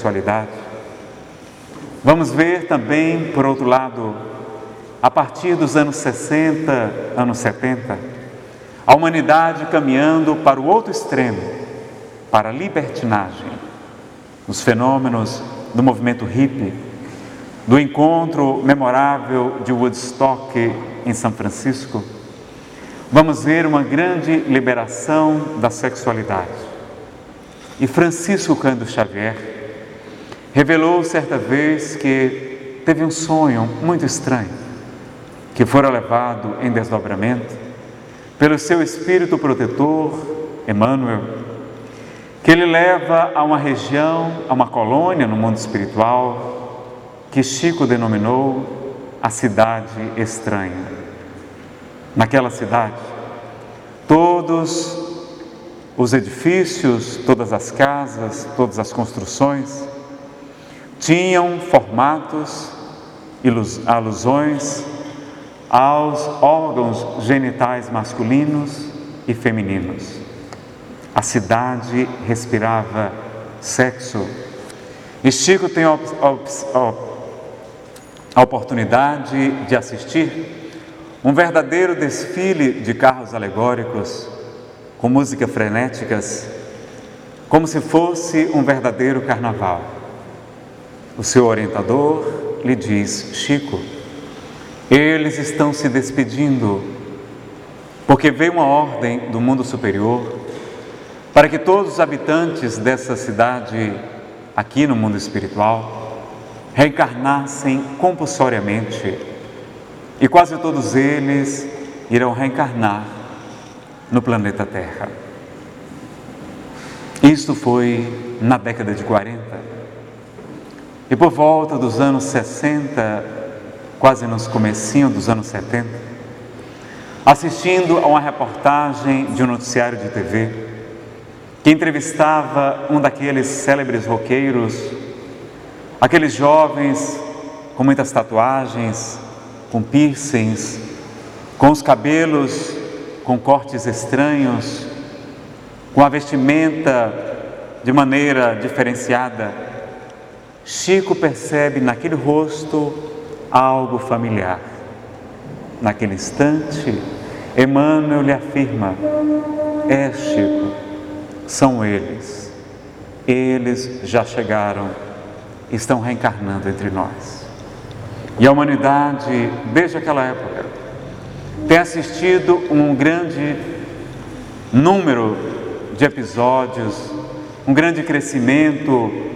sexualidade. Vamos ver também, por outro lado, a partir dos anos 60, anos 70, a humanidade caminhando para o outro extremo, para a libertinagem, os fenômenos do movimento hippie, do encontro memorável de Woodstock em São Francisco. Vamos ver uma grande liberação da sexualidade. E Francisco Cândido Xavier revelou certa vez que teve um sonho muito estranho, que fora levado em desdobramento pelo seu espírito protetor, Emmanuel, que ele leva a uma região, a uma colônia no mundo espiritual, que Chico denominou a cidade estranha. Naquela cidade, todos os edifícios, todas as casas, todas as construções tinham formatos, alusões aos órgãos genitais masculinos e femininos. A cidade respirava sexo. E Chico tem a oportunidade de assistir um verdadeiro desfile de carros alegóricos, com músicas frenéticas, como se fosse um verdadeiro carnaval. O seu orientador lhe diz: Chico, eles estão se despedindo, porque veio uma ordem do mundo superior para que todos os habitantes dessa cidade, aqui no mundo espiritual, reencarnassem compulsoriamente. E quase todos eles irão reencarnar no planeta Terra. Isto foi na década de 40. E por volta dos anos 60, quase nos comecinho dos anos 70, assistindo a uma reportagem de um noticiário de TV, que entrevistava um daqueles célebres roqueiros, aqueles jovens com muitas tatuagens, com piercings, com os cabelos com cortes estranhos, com a vestimenta de maneira diferenciada, Chico percebe naquele rosto algo familiar. Naquele instante, Emmanuel lhe afirma: Chico, são eles já chegaram, estão reencarnando entre nós. E a humanidade, desde aquela época, tem assistido um grande número de episódios, um grande crescimento